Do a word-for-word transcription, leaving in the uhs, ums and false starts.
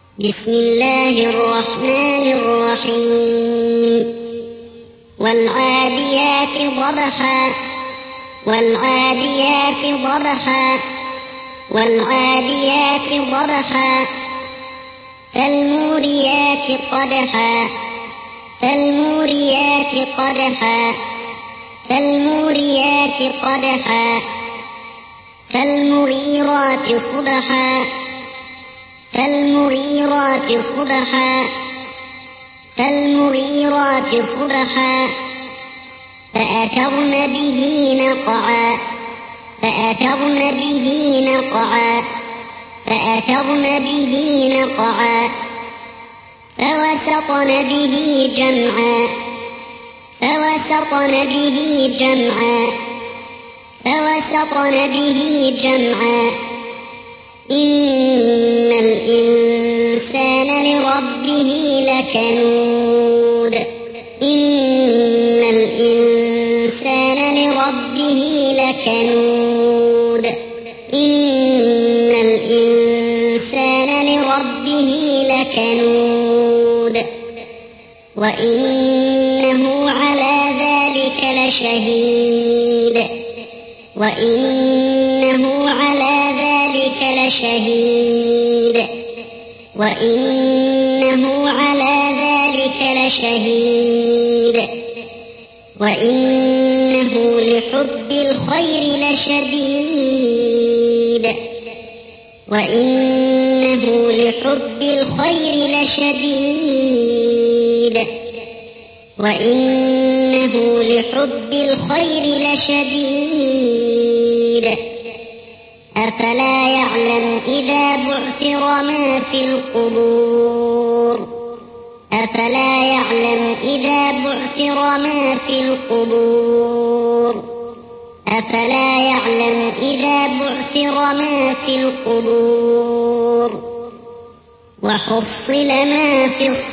بسم الله الرحمن الرحيم والعاديات ضبحا والعاديات ضبحا والعاديات ضبحا فالموريات قدحا فالموريات قدحا فالموريات قدحا فالمغيرات صبحا فالمغيرات صبحا فالمغيرات صبحا فأثرن به نقعا فأثرن به نقعا فأثرن به نقعا فوسطن به جمعا فوسطن به جمعا فوسطن به جمعا إن الإنسان لربه لكنود إن الإنسان لربه لكنود إن الإنسان لربه لكنود وإنه على ذلك لشهيد وإنه على ذلك لشهيد وإنه على ذلك لشهيد وإنه لحب الخير لشديد وإنه لحب الخير لشديد وإنه لحب الخير لشديد أفلا يعلم إذا بعثر ما في القبور أفلا يعلم إذا بعثر ما في القبور أفلا يعلم إذا بعثر ما في القبور وحصل ما في الصدور